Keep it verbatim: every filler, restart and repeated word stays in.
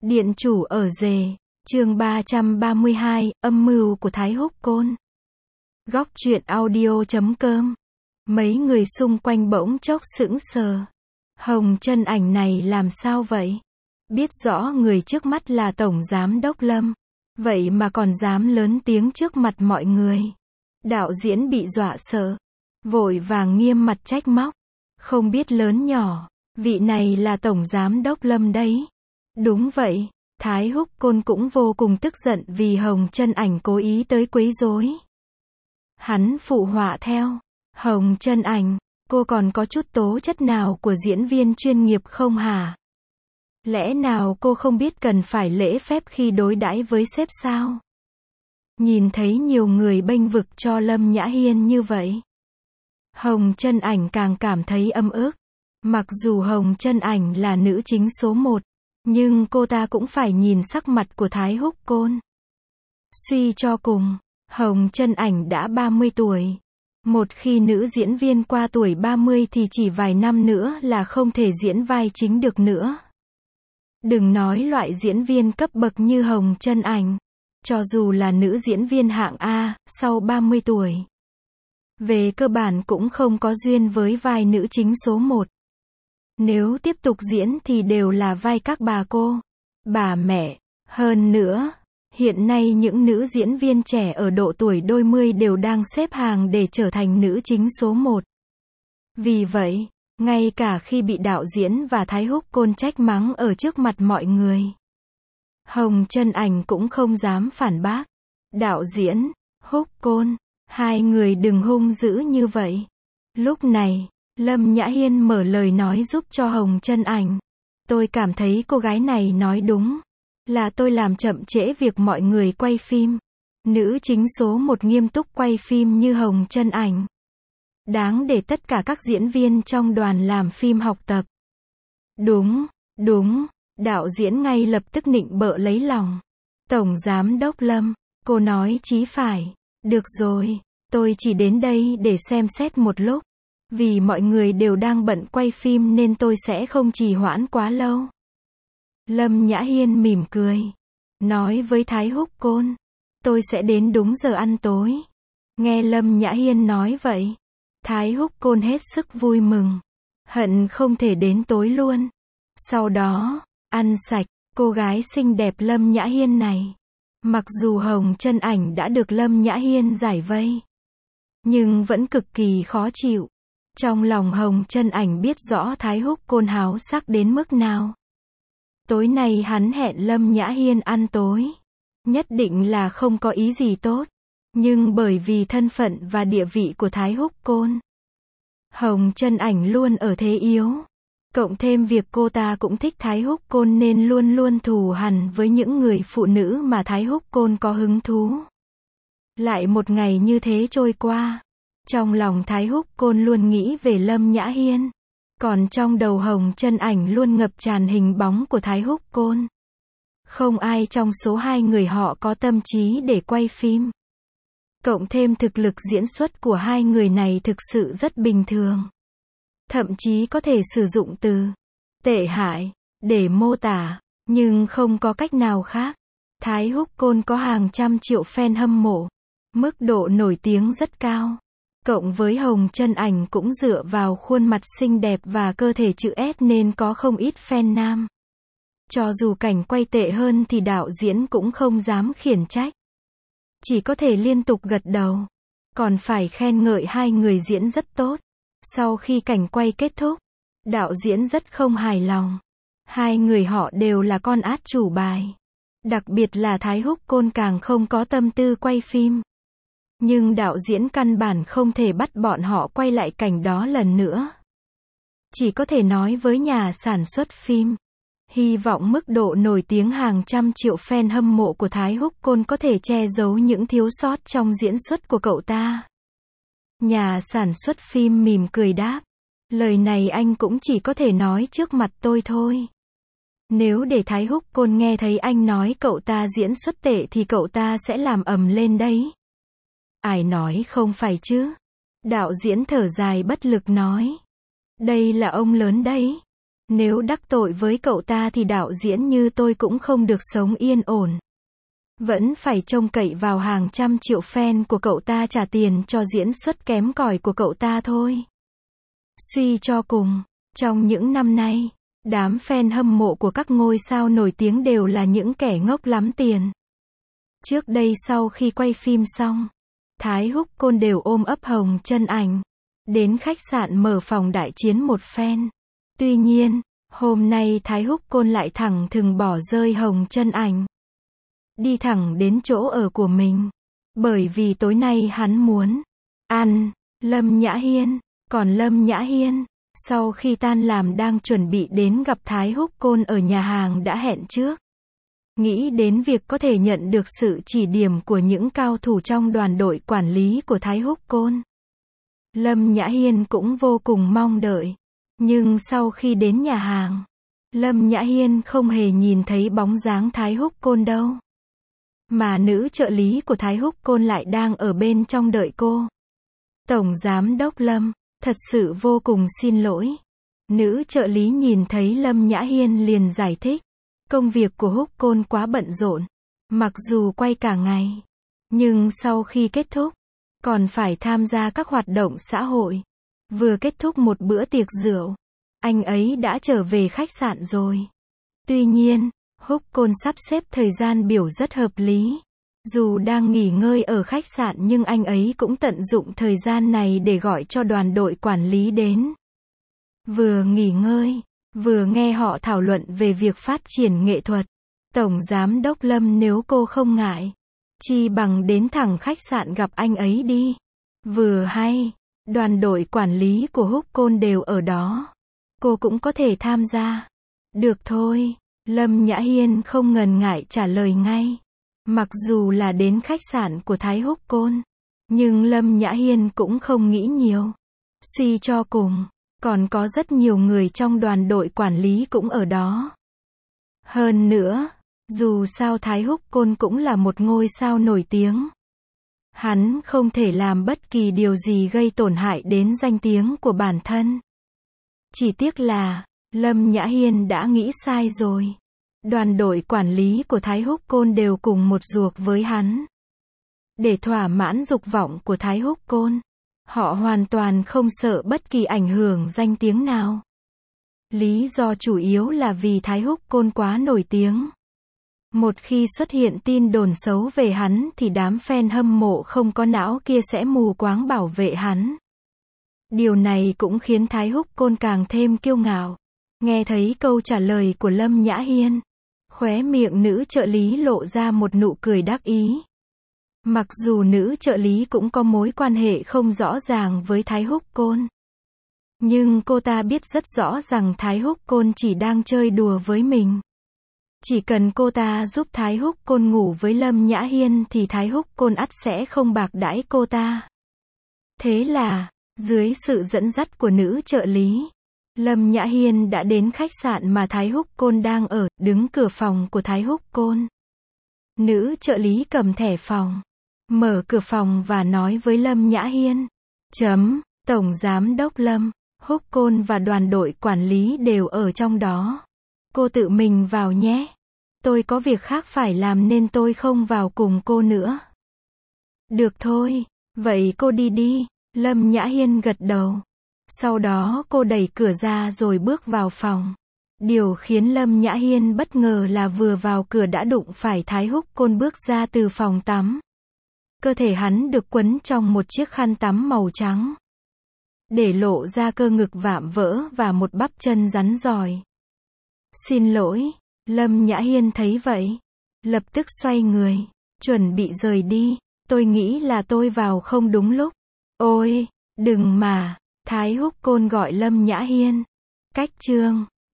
Điện chủ ở rể, chương ba trăm ba mươi hai, âm mưu của Thái Húc Côn. Góc truyện audio chấm com. Mấy người xung quanh bỗng chốc sững sờ. Hồng chân ảnh này làm sao vậy? Biết rõ người trước mắt là Tổng Giám Đốc Lâm. Vậy mà còn dám lớn tiếng trước mặt mọi người. Đạo diễn bị dọa sợ. Vội vàng nghiêm mặt trách móc. Không biết lớn nhỏ, vị này là Tổng Giám Đốc Lâm đấy. Đúng vậy, Thái Húc Côn cũng vô cùng tức giận vì Hồng chân ảnh cố ý tới quấy rối. Hắn phụ họa theo. Hồng chân ảnh, cô còn có chút tố chất nào của diễn viên chuyên nghiệp không hả? Lẽ nào cô không biết cần phải lễ phép khi đối đãi với sếp sao? Nhìn thấy nhiều người bênh vực cho Lâm Nhã Hiên như vậy, Hồng chân ảnh càng cảm thấy âm ức. Mặc dù Hồng chân ảnh là nữ chính số một, nhưng cô ta cũng phải nhìn sắc mặt của Thái Húc Côn. Suy cho cùng, Hồng chân ảnh đã ba mươi tuổi. Một khi nữ diễn viên qua tuổi ba mươi thì chỉ vài năm nữa là không thể diễn vai chính được nữa. Đừng nói loại diễn viên cấp bậc như Hồng chân ảnh. Cho dù là nữ diễn viên hạng A, sau ba mươi tuổi, về cơ bản cũng không có duyên với vai nữ chính số một. Nếu tiếp tục diễn thì đều là vai các bà cô, bà mẹ. Hơn nữa, hiện nay những nữ diễn viên trẻ ở độ tuổi đôi mươi đều đang xếp hàng để trở thành nữ chính số một. Vì vậy, ngay cả khi bị đạo diễn và Thái Húc Côn trách mắng ở trước mặt mọi người, Hồng chân ảnh cũng không dám phản bác. Đạo diễn, Húc Côn, hai người đừng hung dữ như vậy. Lúc này, Lâm Nhã Hiên mở lời nói giúp cho Hồng chân ảnh. Tôi cảm thấy cô gái này nói đúng. Là tôi làm chậm trễ việc mọi người quay phim. Nữ chính số một nghiêm túc quay phim như Hồng chân ảnh. Đáng để tất cả các diễn viên trong đoàn làm phim học tập. Đúng, đúng, đạo diễn ngay lập tức nịnh bợ lấy lòng. Tổng Giám Đốc Lâm, cô nói chí phải. Được rồi, tôi chỉ đến đây để xem xét một lúc. Vì mọi người đều đang bận quay phim nên tôi sẽ không trì hoãn quá lâu. Lâm Nhã Hiên mỉm cười. Nói với Thái Húc Côn. Tôi sẽ đến đúng giờ ăn tối. Nghe Lâm Nhã Hiên nói vậy, Thái Húc Côn hết sức vui mừng. Hận không thể đến tối luôn. Sau đó, ăn sạch, cô gái xinh đẹp Lâm Nhã Hiên này. Mặc dù Hồng chân ảnh đã được Lâm Nhã Hiên giải vây, nhưng vẫn cực kỳ khó chịu. Trong lòng Hồng chân ảnh biết rõ Thái Húc Côn háo sắc đến mức nào. Tối nay hắn hẹn Lâm Nhã Hiên ăn tối. Nhất định là không có ý gì tốt. Nhưng bởi vì thân phận và địa vị của Thái Húc Côn, Hồng chân ảnh luôn ở thế yếu. Cộng thêm việc cô ta cũng thích Thái Húc Côn nên luôn luôn thù hằn với những người phụ nữ mà Thái Húc Côn có hứng thú. Lại một ngày như thế trôi qua. Trong lòng Thái Húc Côn luôn nghĩ về Lâm Nhã Hiên. Còn trong đầu Hồng chân ảnh luôn ngập tràn hình bóng của Thái Húc Côn. Không ai trong số hai người họ có tâm trí để quay phim. Cộng thêm thực lực diễn xuất của hai người này thực sự rất bình thường. Thậm chí có thể sử dụng từ tệ hại để mô tả, nhưng không có cách nào khác. Thái Húc Côn có hàng trăm triệu fan hâm mộ. Mức độ nổi tiếng rất cao. Cộng với Hồng chân ảnh cũng dựa vào khuôn mặt xinh đẹp và cơ thể chữ S nên có không ít fan nam. Cho dù cảnh quay tệ hơn thì đạo diễn cũng không dám khiển trách. Chỉ có thể liên tục gật đầu. Còn phải khen ngợi hai người diễn rất tốt. Sau khi cảnh quay kết thúc, đạo diễn rất không hài lòng. Hai người họ đều là con át chủ bài. Đặc biệt là Thái Húc Côn càng không có tâm tư quay phim. Nhưng đạo diễn căn bản không thể bắt bọn họ quay lại cảnh đó lần nữa. Chỉ có thể nói với nhà sản xuất phim. Hy vọng mức độ nổi tiếng hàng trăm triệu fan hâm mộ của Thái Húc Côn có thể che giấu những thiếu sót trong diễn xuất của cậu ta. Nhà sản xuất phim mỉm cười đáp. Lời này anh cũng chỉ có thể nói trước mặt tôi thôi. Nếu để Thái Húc Côn nghe thấy anh nói cậu ta diễn xuất tệ thì cậu ta sẽ làm ầm lên đấy. Ai nói không phải chứ? Đạo diễn thở dài bất lực nói. Đây là ông lớn đấy. Nếu đắc tội với cậu ta thì đạo diễn như tôi cũng không được sống yên ổn. Vẫn phải trông cậy vào hàng trăm triệu fan của cậu ta trả tiền cho diễn xuất kém cỏi của cậu ta thôi. Suy cho cùng, trong những năm nay, đám fan hâm mộ của các ngôi sao nổi tiếng đều là những kẻ ngốc lắm tiền. Trước đây sau khi quay phim xong, Thái Húc Côn đều ôm ấp Hồng Chân Ảnh, đến khách sạn mở phòng đại chiến một phen. Tuy nhiên, hôm nay Thái Húc Côn lại thẳng thừng bỏ rơi Hồng Chân Ảnh, đi thẳng đến chỗ ở của mình. Bởi vì tối nay hắn muốn ăn Lâm Nhã Hiên. Còn Lâm Nhã Hiên, sau khi tan làm đang chuẩn bị đến gặp Thái Húc Côn ở nhà hàng đã hẹn trước. Nghĩ đến việc có thể nhận được sự chỉ điểm của những cao thủ trong đoàn đội quản lý của Thái Húc Côn, Lâm Nhã Hiên cũng vô cùng mong đợi. Nhưng sau khi đến nhà hàng, Lâm Nhã Hiên không hề nhìn thấy bóng dáng Thái Húc Côn đâu. Mà nữ trợ lý của Thái Húc Côn lại đang ở bên trong đợi cô. Tổng Giám đốc Lâm, thật sự vô cùng xin lỗi. Nữ trợ lý nhìn thấy Lâm Nhã Hiên liền giải thích. Công việc của Húc Côn quá bận rộn. Mặc dù quay cả ngày, nhưng sau khi kết thúc, còn phải tham gia các hoạt động xã hội. Vừa kết thúc một bữa tiệc rượu, anh ấy đã trở về khách sạn rồi. Tuy nhiên, Húc Côn sắp xếp thời gian biểu rất hợp lý. Dù đang nghỉ ngơi ở khách sạn nhưng anh ấy cũng tận dụng thời gian này để gọi cho đoàn đội quản lý đến. Vừa nghỉ ngơi, vừa nghe họ thảo luận về việc phát triển nghệ thuật. Tổng Giám đốc Lâm, nếu cô không ngại, chi bằng đến thẳng khách sạn gặp anh ấy đi. Vừa hay, đoàn đội quản lý của Húc Côn đều ở đó. Cô cũng có thể tham gia. Được thôi, Lâm Nhã Hiên không ngần ngại trả lời ngay. Mặc dù là đến khách sạn của Thái Húc Côn, nhưng Lâm Nhã Hiên cũng không nghĩ nhiều. Suy cho cùng, còn có rất nhiều người trong đoàn đội quản lý cũng ở đó. Hơn nữa, dù sao Thái Húc Côn cũng là một ngôi sao nổi tiếng. Hắn không thể làm bất kỳ điều gì gây tổn hại đến danh tiếng của bản thân. Chỉ tiếc là, Lâm Nhã Hiên đã nghĩ sai rồi. Đoàn đội quản lý của Thái Húc Côn đều cùng một ruột với hắn. Để thỏa mãn dục vọng của Thái Húc Côn, họ hoàn toàn không sợ bất kỳ ảnh hưởng danh tiếng nào. Lý do chủ yếu là vì Thái Húc Côn quá nổi tiếng. Một khi xuất hiện tin đồn xấu về hắn thì đám fan hâm mộ không có não kia sẽ mù quáng bảo vệ hắn. Điều này cũng khiến Thái Húc Côn càng thêm kiêu ngạo. Nghe thấy câu trả lời của Lâm Nhã Hiên, khóe miệng nữ trợ lý lộ ra một nụ cười đắc ý. Mặc dù nữ trợ lý cũng có mối quan hệ không rõ ràng với Thái Húc Côn, nhưng cô ta biết rất rõ rằng Thái Húc Côn chỉ đang chơi đùa với mình. Chỉ cần cô ta giúp Thái Húc Côn ngủ với Lâm Nhã Hiên thì Thái Húc Côn ắt sẽ không bạc đãi cô ta. Thế là, dưới sự dẫn dắt của nữ trợ lý, Lâm Nhã Hiên đã đến khách sạn mà Thái Húc Côn đang ở, đứng cửa phòng của Thái Húc Côn. Nữ trợ lý cầm thẻ phòng, mở cửa phòng và nói với Lâm Nhã Hiên. Chấm, Tổng Giám đốc Lâm, Húc Côn và đoàn đội quản lý đều ở trong đó. Cô tự mình vào nhé. Tôi có việc khác phải làm nên tôi không vào cùng cô nữa. Được thôi, vậy cô đi đi. Lâm Nhã Hiên gật đầu. Sau đó cô đẩy cửa ra rồi bước vào phòng. Điều khiến Lâm Nhã Hiên bất ngờ là vừa vào cửa đã đụng phải Thái Húc Côn bước ra từ phòng tắm. Cơ thể hắn được quấn trong một chiếc khăn tắm màu trắng, để lộ ra cơ ngực vạm vỡ và một bắp chân rắn rỏi. Xin lỗi, Lâm Nhã Hiên thấy vậy, lập tức xoay người, chuẩn bị rời đi. Tôi nghĩ là tôi vào không đúng lúc. Ôi, đừng mà, Thái Húc Côn gọi Lâm Nhã Hiên. Cách chương